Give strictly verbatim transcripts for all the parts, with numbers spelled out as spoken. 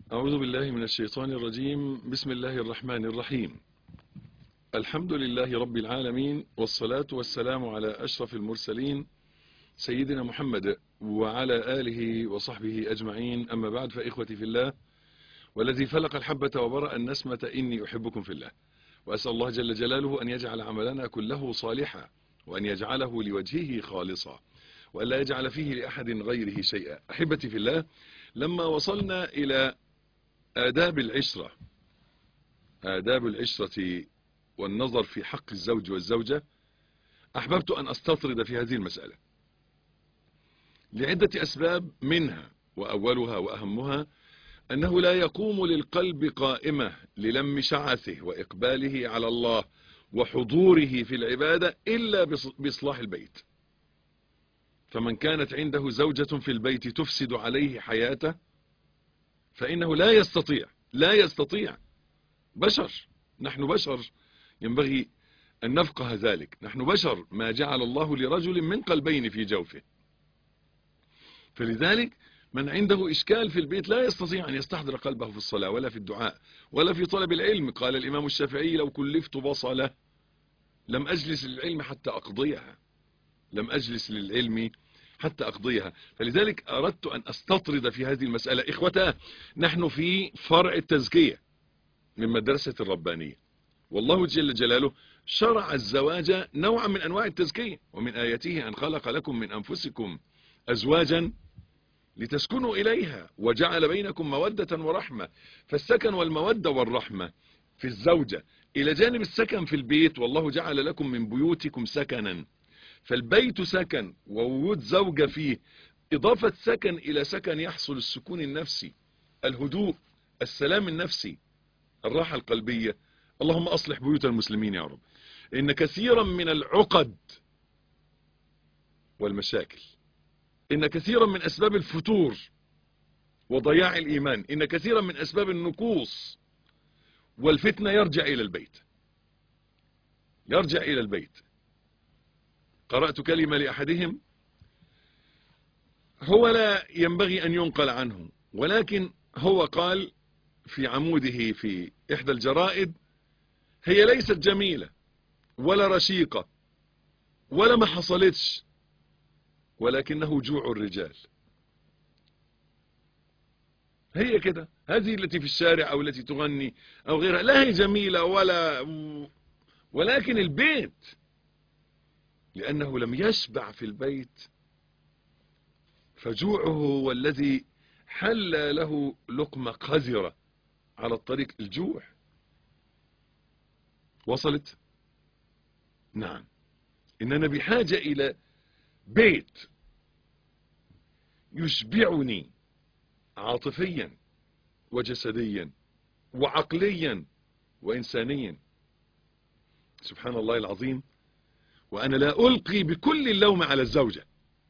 أعوذ بالله من الشيطان الرجيم. بسم الله الرحمن الرحيم. الحمد لله رب العالمين، والصلاة والسلام على أشرف المرسلين سيدنا محمد وعلى آله وصحبه أجمعين. أما بعد، فإخوتي في الله، والذي فلق الحبة وبرأ النسمة إني أحبكم في الله، وأسأل الله جل جلاله أن يجعل عملنا كله صالحا، وأن يجعله لوجهه خالصا، وأن لا يجعل فيه لأحد غيره شيئا. أحبتي في الله، لما وصلنا إلى آداب العشرة آداب العشرة والنظر في حق الزوج والزوجة، أحببت أن أستطرد في هذه المسألة لعدة أسباب، منها وأولها وأهمها أنه لا يقوم للقلب قائمة للم شعثه وإقباله على الله وحضوره في العبادة إلا بإصلاح البيت. فمن كانت عنده زوجة في البيت تفسد عليه حياته فإنه لا يستطيع لا يستطيع بشر، نحن بشر، ينبغي أن نفقه ذلك. نحن بشر، ما جعل الله لرجل من قلبين في جوفه. فلذلك من عنده إشكال في البيت لا يستطيع أن يستحضر قلبه في الصلاة ولا في الدعاء ولا في طلب العلم. قال الإمام الشافعي: لو كلفت بصلة لم أجلس للعلم حتى أقضيها لم أجلس للعلم حتى أقضيها. فلذلك أردت أن أستطرد في هذه المسألة. إخوتاه، نحن في فرع التزكية من مدرسة الربانية، والله جل جلاله شرع الزواج نوعا من أنواع التزكية. ومن آياته أن خلق لكم من أنفسكم أزواجا لتسكنوا إليها وجعل بينكم مودة ورحمة. فالسكن والمودة والرحمة في الزوجة إلى جانب السكن في البيت، والله جعل لكم من بيوتكم سكنا. فالبيت سكن، ووجود زوجة فيه إضافة سكن إلى سكن يحصل السكون النفسي، الهدوء، السلام النفسي، الراحة القلبية. اللهم أصلح بيوت المسلمين يا رب. إن كثيرا من العقد والمشاكل، إن كثيرا من أسباب الفتور وضياع الإيمان، إن كثيرا من أسباب النقوص والفتنة يرجع إلى البيت يرجع إلى البيت. قرأت كلمة لأحدهم هو لا ينبغي أن ينقل عنه، ولكن هو قال في عموده في إحدى الجرائد: هي ليست جميلة ولا رشيقة ولا ما حصلتش، ولكنه جوع الرجال. هي كده، هذه التي في الشارع أو التي تغني أو غيرها لا هي جميلة ولا، ولكن البيت لأنه لم يشبع في البيت فجوعه هو الذي حل له لقمة قذرة على الطريق. الجوع وصلت؟ نعم، إننا بحاجة إلى بيت يشبعني عاطفيا وجسديا وعقليا وإنسانيا. سبحان الله العظيم. وأنا لا ألقي بكل اللوم على الزوجة.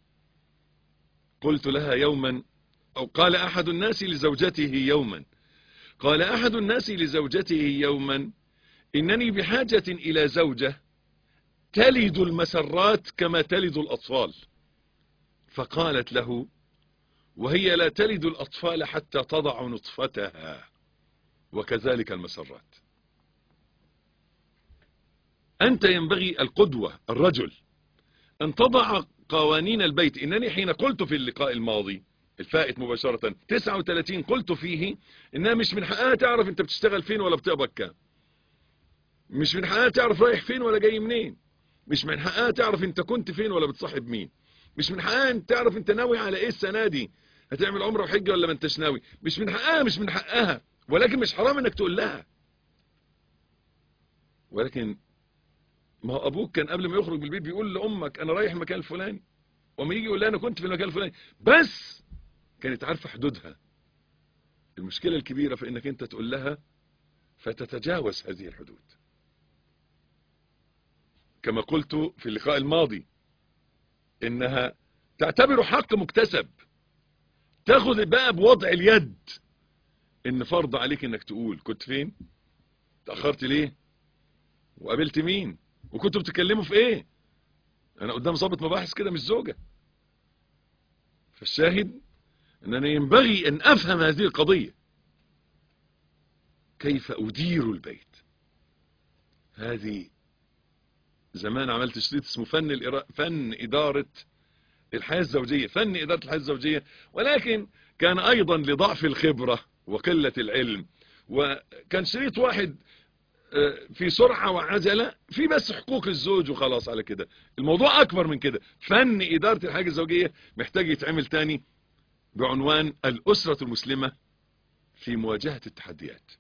قلت لها يوما، أو قال أحد الناس لزوجته يوما قال أحد الناس لزوجته يوما: إنني بحاجة إلى زوجة تلد المسرات كما تلد الأطفال. فقالت له: وهي لا تلد الأطفال حتى تضع نطفتها، وكذلك المسرات. أنت ينبغي القدوة الرجل أن تضع قوانين البيت. إنني حين قلت في اللقاء الماضي الفائت مباشرة تسعة وثلاثين قلت فيه إنها مش من حقها تعرف أنت بتشتغل فين ولا بتقبض كام، مش من حقها تعرف رايح فين ولا جاي منين، مش من حقها تعرف أنت كنت فين ولا بتصاحب مين، مش من حقها أنت تعرف أنت ناوي على إيه السنة دي، هتعمل عمره وحجة ولا ما أنتش ناوي. مش من حقها مش من حقها ولكن مش حرام إنك تقول لها. ولكن ما هو أبوك كان قبل ما يخرج من البيت بيقول لأمك أنا رايح المكان الفلاني، وما يجي يقول لها أنا كنت في المكان الفلاني، بس كانت عارفة حدودها. المشكلة الكبيرة في إنك أنت تقول لها فتتجاوز هذه الحدود. كما قلت في اللقاء الماضي إنها تعتبر حق مكتسب، تاخذ بقى بوضع اليد إن فرض عليك إنك تقول كنت فين، تأخرت ليه، وقابلت مين، وكنتوا بتتكلموا في إيه. أنا قدام ضابط مباحث كده مش زوجة. فالشاهد أنني ينبغي أن أفهم هذه القضية. كيف أدير البيت. هذه زمان عملت شريط اسمه فن الإرا... فن إدارة الحياة الزوجية، فن إدارة الحياة الزوجية، ولكن كان أيضا لضعف الخبرة وقلة العلم، وكان شريط واحد في سرعة وعجلة في بس حقوق الزوج وخلاص على كده. الموضوع أكبر من كده. فن إدارة الحياة الزوجية محتاج يتعمل تاني بعنوان الأسرة المسلمة في مواجهة التحديات.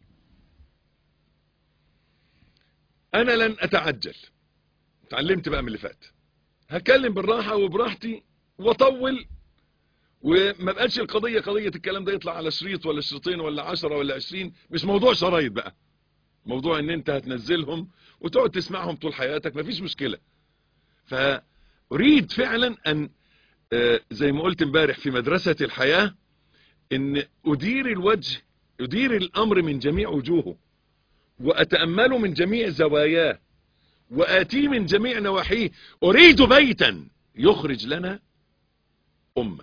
أنا لن أتعجل، اتعلمت بقى من اللي فات، هتكلم بالراحة وبراحتي وطول، وما بقالش القضية قضية الكلام ده يطلع على شريط ولا شريطين ولا عشرة ولا عشرين. مش موضوع شرايط بقى، موضوع ان انت هتنزلهم وتقعد تسمعهم طول حياتك، مفيش مشكلة. فأريد فعلا ان زي ما قلت امبارح في مدرسة الحياة، ان ادير الوجه، ادير الامر من جميع وجوهه، واتأمله من جميع زواياه، وآتي من جميع نواحيه. أريد بيتا يخرج لنا أمة.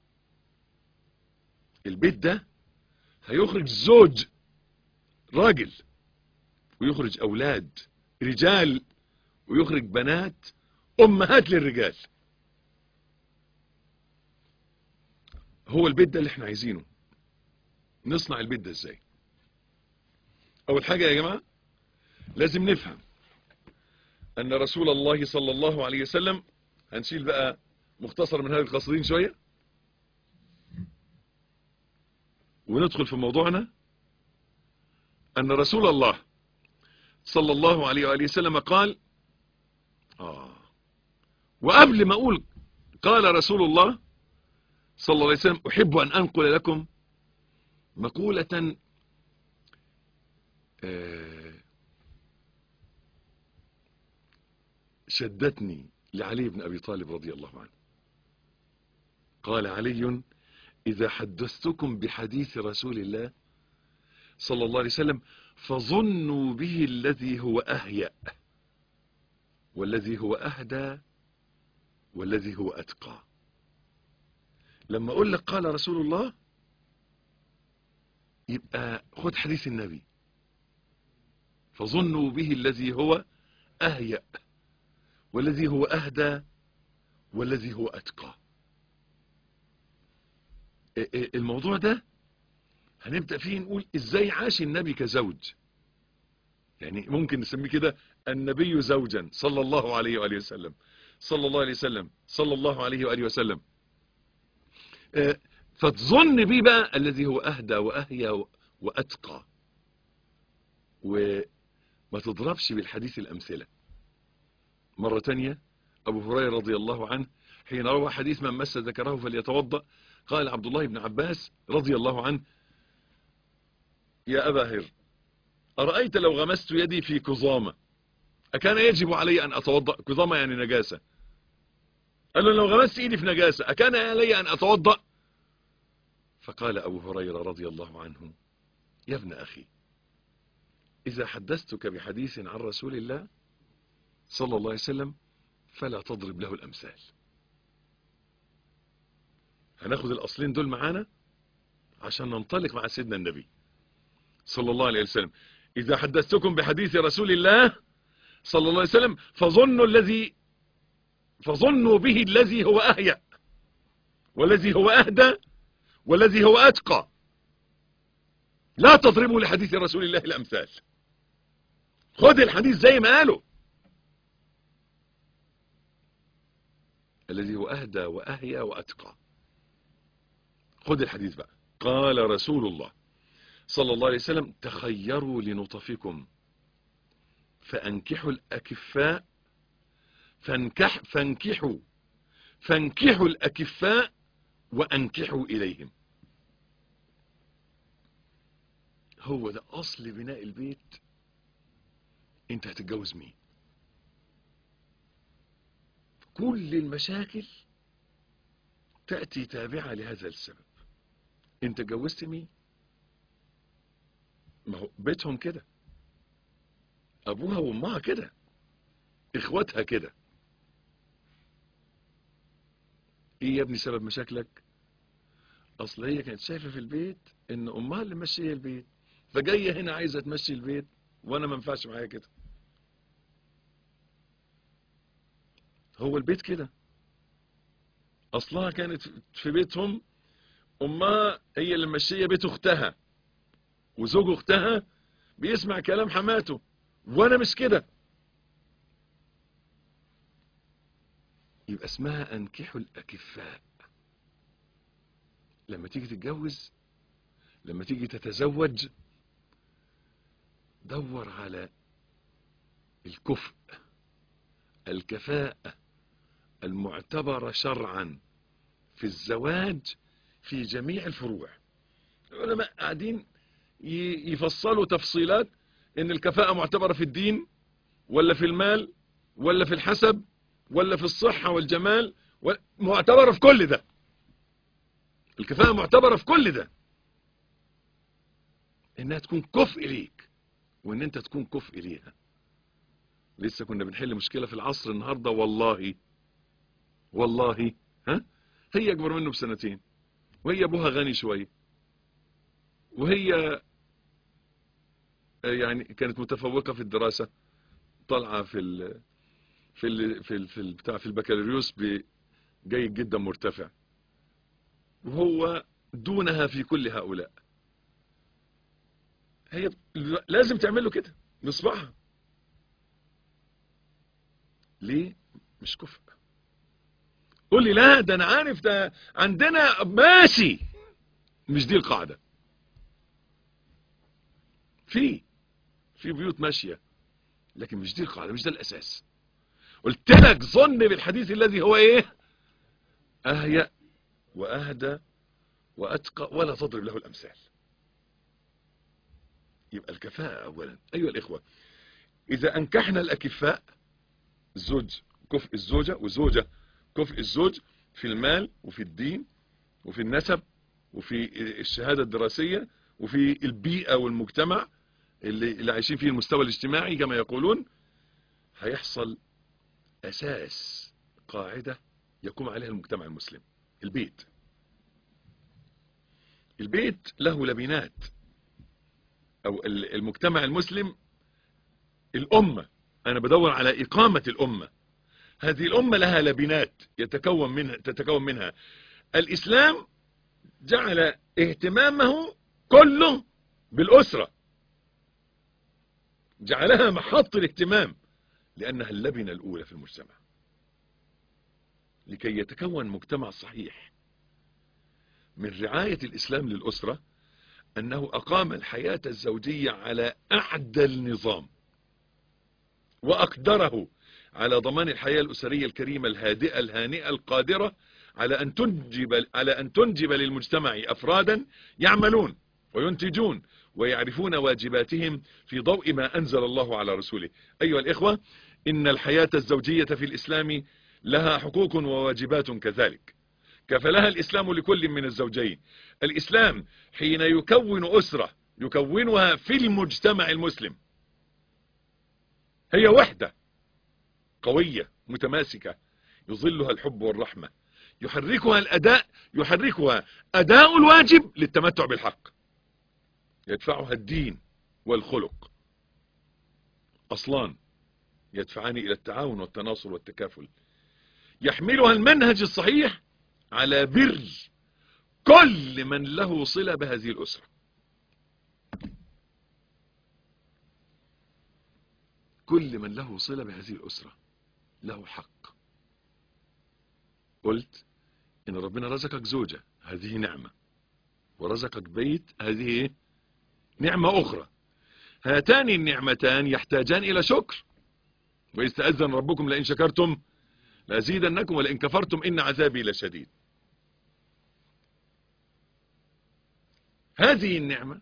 البيت ده هيخرج زوج راجل، ويخرج أولاد رجال، ويخرج بنات أمهات للرجال. هو البيت ده اللي احنا عايزينه. نصنع البيت ده ازاي؟ أول حاجة يا جماعة لازم نفهم أن رسول الله صلى الله عليه وسلم، هنشيل بقى مختصر من هذه القصدين شوية وندخل في موضوعنا. أن رسول الله صلى الله عليه وآله وسلم قال آه وقبل ما أقول قال رسول الله صلى الله عليه وسلم، أحب أن أنقل لكم مقولة شدتني لعلي بن أبي طالب رضي الله عنه. قال علي: إذا حدثتكم بحديث رسول الله صلى الله عليه وسلم فظنوا به الذي هو أهيأ، والذي هو أهدى، والذي هو أتقى. لما أقول لك قال رسول الله، يبقى خد حديث النبي، فظنوا به الذي هو أهيأ، والذي هو أهدى، والذي هو أتقى. الموضوع ده هنبدأ فيه نقول إزاي عاش النبي كزوج. يعني ممكن نسميه كده النبي زوجا صلى الله عليه وآله وسلم، صلى الله عليه وسلم، صلى الله عليه وآله وسلم. فتظن بيه بقى الذي هو أهدى وأهيا وأتقى، وما تضربش بالحديث الأمثلة. مرة تانية أبو هريرة رضي الله عنه حين روى حديث من مس ذكره فليتوضأ، قال عبد الله بن عباس رضي الله عنه: يا أبا هر، أرأيت لو غمست يدي في كظامة أكان يجب علي أن أتوضأ؟ كظامة يعني نجاسة. قال له: لو غمست إيدي في نجاسة أكان علي أن أتوضأ؟ فقال أبو هريرة رضي الله عنه: يا ابن أخي، إذا حدثتك بحديث عن رسول الله صلى الله عليه وسلم فلا تضرب له الأمثال. هناخد الأصلين دول معانا عشان ننطلق مع سيدنا النبي صلى الله عليه وسلم. إذا حدثتكم بحديث رسول الله صلى الله عليه وسلم فظنوا الذي فظنوا به الذي هو أهيأ، والذي هو أهدى، والذي هو أتقى. لا تضربوا لحديث رسول الله الأمثال. خذ الحديث زي ما قاله، الذي هو أهدى وأهيا وأتقى. خذ الحديث بقى. قال رسول الله صلى الله عليه وسلم: تخيروا لنطفكم فأنكحوا الأكفاء فانكح فانكحوا فانكحوا الأكفاء وأنكحوا إليهم. هو ده أصل بناء البيت. انت هتتجوز مين؟ كل المشاكل تأتي تابعة لهذا السبب. انت اتجوزت مين؟ ما هو بيتهم كده، ابوها وامها كده، اخواتها كده. ايه يا ابني سبب مشاكلك؟ اصل هي كانت شايفة في البيت ان امها اللي ماشية البيت، فجاية هنا عايزة تمشي البيت وانا ما ينفعش معايا كده. هو البيت كده اصلها كانت في بيتهم، امها هي اللي ماشيه بيت اختها، وزوج اختها بيسمع كلام حماته، وانا مش كده. يبقى اسمها انكحوا الاكفاء. لما تيجي تتجوز، لما تيجي تتزوج، دور على الكفء، الكفاءة المعتبرة شرعا في الزواج في جميع الفروع. العلماء قاعدين يفصلوا تفصيلات ان الكفاءة معتبرة في الدين ولا في المال ولا في الحسب ولا في الصحة والجمال، معتبرة في كل ده. الكفاءة معتبرة في كل ده، انها تكون كفء ليك وان انت تكون كفء ليها. لسه كنا بنحل مشكلة في العصر النهاردة، والله والله ها هي اكبر منه بسنتين، وهي ابوها غني شوية، وهي يعني كانت متفوقة في الدراسة، طالعة في ال في ال في ال في ال بتاع في البكالوريوس جيد جدا مرتفع، وهو دونها في كل هؤلاء. هي لازم تعمل له كده بصبعها. ليه؟ مش كفء. قول لي لا ده انا عارف ده عندنا ماشي، مش دي القاعدة. في في بيوت ماشية، لكن مش دي القاعدة، مش ده الاساس. قلت لك ظن بالحديث الذي هو ايه؟ اهيأ واهدى واتقى ولا تضرب له الامثال. يبقى الكفاءة اولا. ايها الاخوة، اذا انكحنا الاكفاء، الزوج كفء الزوجة والزوجة كفء الزوج في المال وفي الدين وفي النسب وفي الشهادة الدراسية وفي البيئة والمجتمع اللي, اللي عايشين فيه، المستوى الاجتماعي كما يقولون، هيحصل أساس قاعدة يقوم عليها المجتمع المسلم. البيت البيت له لبنات، أو المجتمع المسلم الأمة. أنا بدور على إقامة الأمة. هذه الأمة لها لبنات يتكون منها تتكون منها الإسلام جعل اهتمامه كله بالأسرة، جعلها محط الاهتمام لأنها اللبنة الأولى في المجتمع. لكي يتكون مجتمع صحيح من رعاية الإسلام للأسرة، أنه أقام الحياة الزوجية على أعدل نظام، وأقدره على ضمان الحياة الأسرية الكريمة الهادئة الهانئة القادرة على أن تنجب على أن تنجب للمجتمع أفرادا يعملون وينتجون ويعرفون واجباتهم في ضوء ما أنزل الله على رسوله. أيها الإخوة، إن الحياة الزوجية في الإسلام لها حقوق وواجبات كذلك، كفلها الإسلام لكل من الزوجين. الإسلام حين يكون أسرة يكونها في المجتمع المسلم، هي وحدة قوية متماسكة يظلها الحب والرحمة، يحركها الأداء يحركها أداء الواجب للتمتع بالحق، يدفعها الدين والخلق، أصلان يدفعان إلى التعاون والتناصر والتكافل، يحملها المنهج الصحيح على بر كل من له صلة بهذه الأسرة. كل من له صلة بهذه الأسرة له حق. قلت إن ربنا رزقك زوجة، هذه نعمة، ورزقك بيت، هذه نعمة أخرى. هاتان النعمتان يحتاجان إلى شكر. وإذ تأذن ربكم لئن شكرتم لأزيدنكم ولئن كفرتم إن عذابي لشديد. هذه النعمة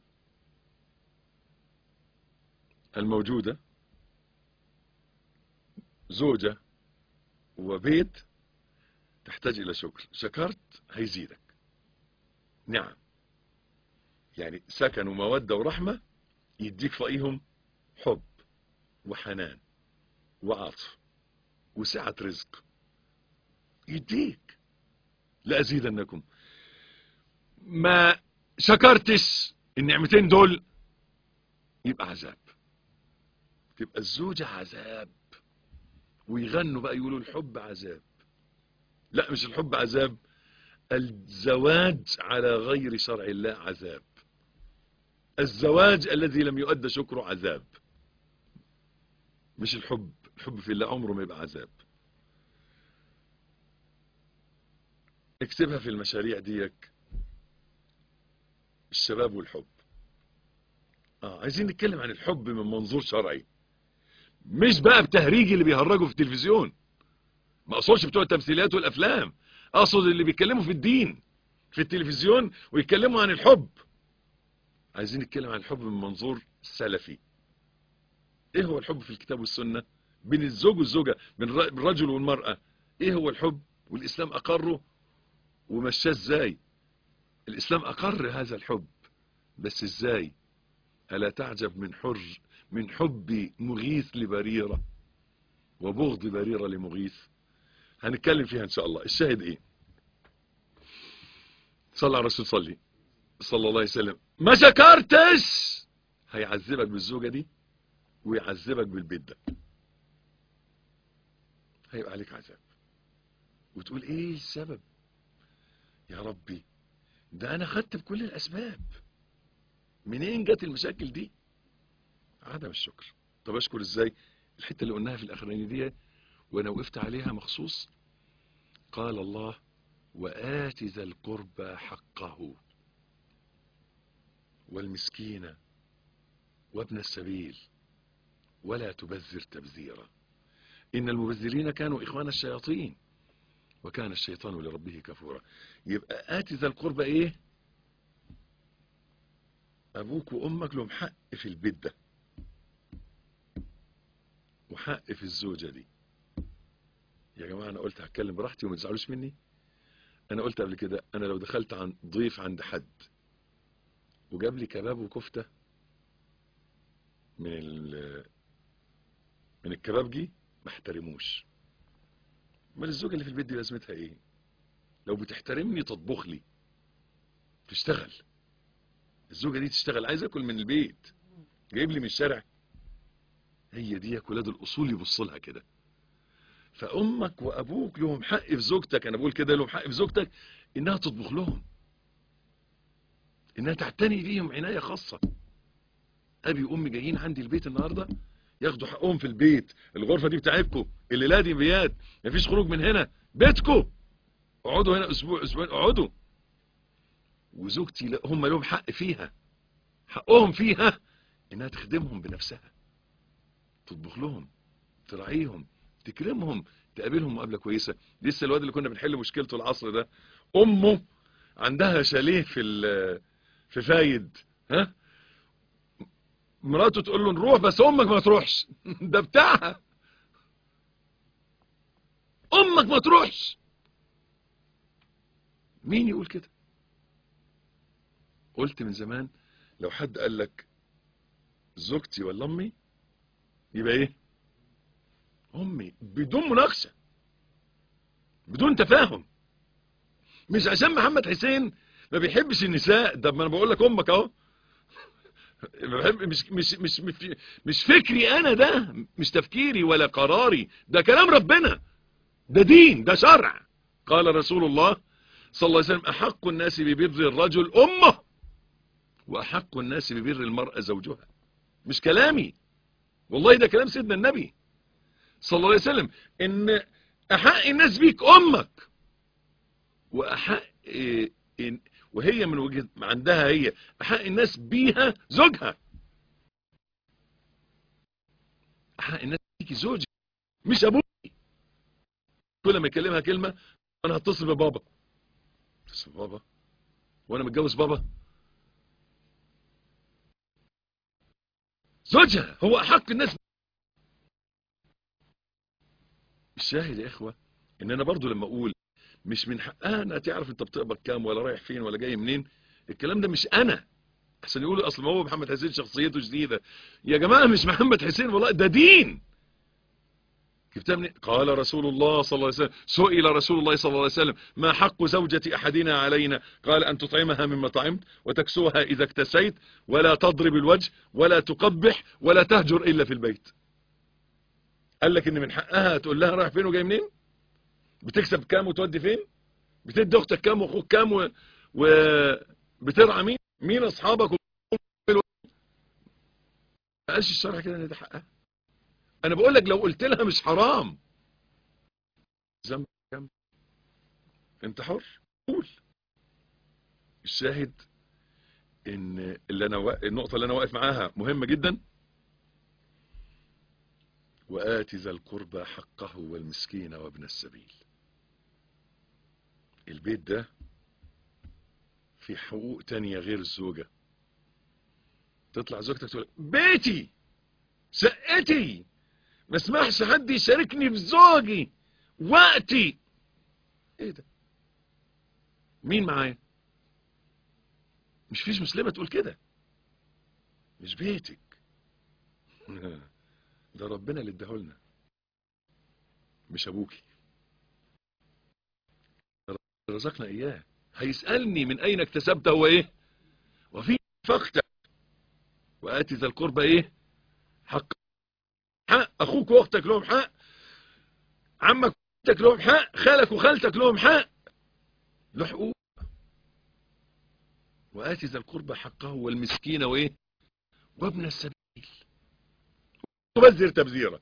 الموجودة، زوجة وبيت، تحتاج إلى شكر. شكرت هيزيدك. نعم، يعني سكن ومودة ورحمة يديك فوقيهم حب وحنان وعطف وسعة رزق، يديك لأزيدنكم. ما شكرتش النعمتين دول يبقى عذاب، تبقى الزوجة عذاب، ويغنوا بقى يقولوا الحب عذاب. لا، مش الحب عذاب، الزواج على غير شرع الله عذاب، الزواج الذي لم يؤد شكره عذاب، مش الحب. الحب في الله عمره ما يبقى عذاب. اكتبها في المشاريع ديك، الشباب والحب. اه عايزين نتكلم عن الحب من منظور شرعي، مش بقى بتهريج اللي بيهرجوا في التلفزيون. ما اقصدش بتوع التمثيليات والافلام، اقصد اللي بيتكلموا في الدين في التلفزيون ويتكلموا عن الحب. عايزين نتكلم عن الحب من منظور سلفي. ايه هو الحب في الكتاب والسنة بين الزوج والزوجة، بين الرجل والمرأة؟ ايه هو الحب؟ والاسلام اقره ومشاه ازاي؟ الاسلام اقر هذا الحب، بس ازاي؟ ألا تعجب من حر من حب مغيث لبريرة وبغض بريرة لمغيث؟ هنتكلم فيها ان شاء الله. الشاهد ايه؟ صلى على الرسول، صلي صلى الله عليه وسلم. ما شكرتش هيعذبك بالزوجة دي ويعذبك بالبيت ده، هيبقى عليك عذاب. وتقول ايه السبب يا ربي؟ ده انا خدت بكل الاسباب، منين جت المشاكل دي؟ عدم الشكر. طب اشكر ازاي؟ الحته اللي قلناها في الاخرانيه دي وانا وقفت عليها مخصوص. قال الله: وآت ذا القربى حقه والمسكين وابن السبيل ولا تبذر تبذيرا إن المبذرين كانوا إخوان الشياطين وكان الشيطان لربه كفورا. يبقى آت ذا القربى ايه؟ ابوك وامك لهم حق في البيت ده وحق في الزوجة دي. يا جماعة انا قلت هتكلم براحتي وما تزعلوش مني. انا قلت قبل كده، انا لو دخلت عن ضيف عند حد وجاب لي كباب وكفتة من ال من الكبابجي ما احترموش. امال الزوجة اللي في البيت دي لازمتها ايه؟ لو بتحترمني تطبخ لي، تشتغل. الزوجة دي تشتغل، عايز اكل من البيت جايب لي من الشارع. هي دي ولاد الاصول يبصوا لها كده. فامك وابوك لهم حق في زوجتك، انا بقول كده لهم حق في زوجتك انها تطبخ لهم، انها تعتني بيهم عناية خاصة. ابي وامي جايين عندي البيت النهاردة ياخدوا حقهم في البيت. الغرفة دي بتاعتكم، الليلة دي بيات، مفيش خروج من هنا، بيتكم، اقعدوا هنا اسبوع اسبوعين اقعدوا. وزوجتي هم لهم حق فيها، حقهم فيها انها تخدمهم بنفسها، تطبخ لهم، تراعيهم، تكرمهم، تقابلهم مقابله كويسه. لسه الواد اللي كنا بنحل مشكلته العصر ده، امه عندها شاليه في في فايد، ها، مراته تقول له نروح بس امك ما تروحش. ده بتاعها، امك ما تروحش. مين يقول كده؟ قلت من زمان لو حد قال لك زوجتي ولا امي يبقى ايه؟ امي، بدون مناقشه، بدون تفاهم. مش عشان محمد حسين ما بيحبش النساء، ده ما انا بقول لك امك اهو. مش مش مش مش فكري انا، ده مش تفكيري ولا قراري، ده كلام ربنا، ده دين، ده شرع. قال رسول الله صلى الله عليه وسلم: احق الناس ببر الرجل امه واحق الناس ببر المرأة زوجها. مش كلامي والله، ده كلام سيدنا النبي صلى الله عليه وسلم، ان احق الناس بيك امك، واحق إن وهي من وجهة عندها هي احق الناس بيها زوجها. احق الناس بيكي زوجك مش ابوك. كل ما يكلمها كلمة: انا هتصل ببابا. هتصل ببابا وانا متجوز بابا؟ زوجها هو احق الناس. الشاهد يا اخوة ان انا برضو لما اقول مش من حقها انها تعرف انت بتقبض كام ولا رايح فين ولا جاي منين، الكلام ده مش انا عشان يقولوا اصل ما هو محمد حسين شخصيته جديدة. يا جماعة مش محمد حسين والله، ده دين. جبتها من قال رسول الله صلى الله عليه وسلم سئل رسول الله صلى الله عليه وسلم ما حق زوجة أحدنا علينا قال أن تطعمها مما طعمت وتكسوها إذا اكتسيت ولا تضرب الوجه ولا تقبح ولا تهجر إلا في البيت. قال لك إن من حقها تقول لها رايح فين وجاي منين، بتكسب كام وتودي فين، بتدي أختك كام وأخوك كام و... وبترعى مين مين أصحابك و... ما قالش الشرع كده إن ده حقها. انا بقول لك لو قلت لها مش حرام ذنب كم، انت حر قول. الشاهد ان اللي انا و... النقطه اللي انا واقف معاها مهمه جدا. وآت ذا القربى حقه والمسكين وابن السبيل. البيت ده في حقوق تانية غير الزوجة. تطلع زوجتك تقول بيتي شقتي ما اسمحش حد يشاركني في زوجي وقتي. ايه ده؟ مين معايا؟ مش فيش مسلمة تقول كده. مش بيتك ده ربنا اللي اداهولنا مش ابوكي، رزقنا اياه. هيسألني من اين اكتسبته هو ايه وفي فقته. وآتي ذا القربى ايه حق حق اخوك واختك لهم حق، عمك واختك لهم حق، خالك وخالتك لهم حق، له حقوق. وآتي ذا القربى حقه والمسكين وايه وابن السبيل. تبذر تبذيره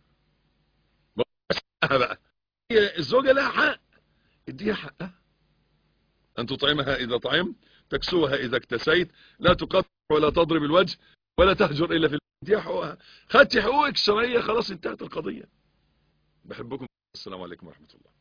بقى. الزوجة لها حق اديها حقها. أن تطعمها إذا طعمت تكسوها إذا اكتسيت لا تقطع ولا تضرب الوجه ولا تهجر إلا في البيت. اديها حقوقها. خدتي حقوقك الشرعية خلاص انتهت القضية. بحبكم. السلام عليكم ورحمة الله.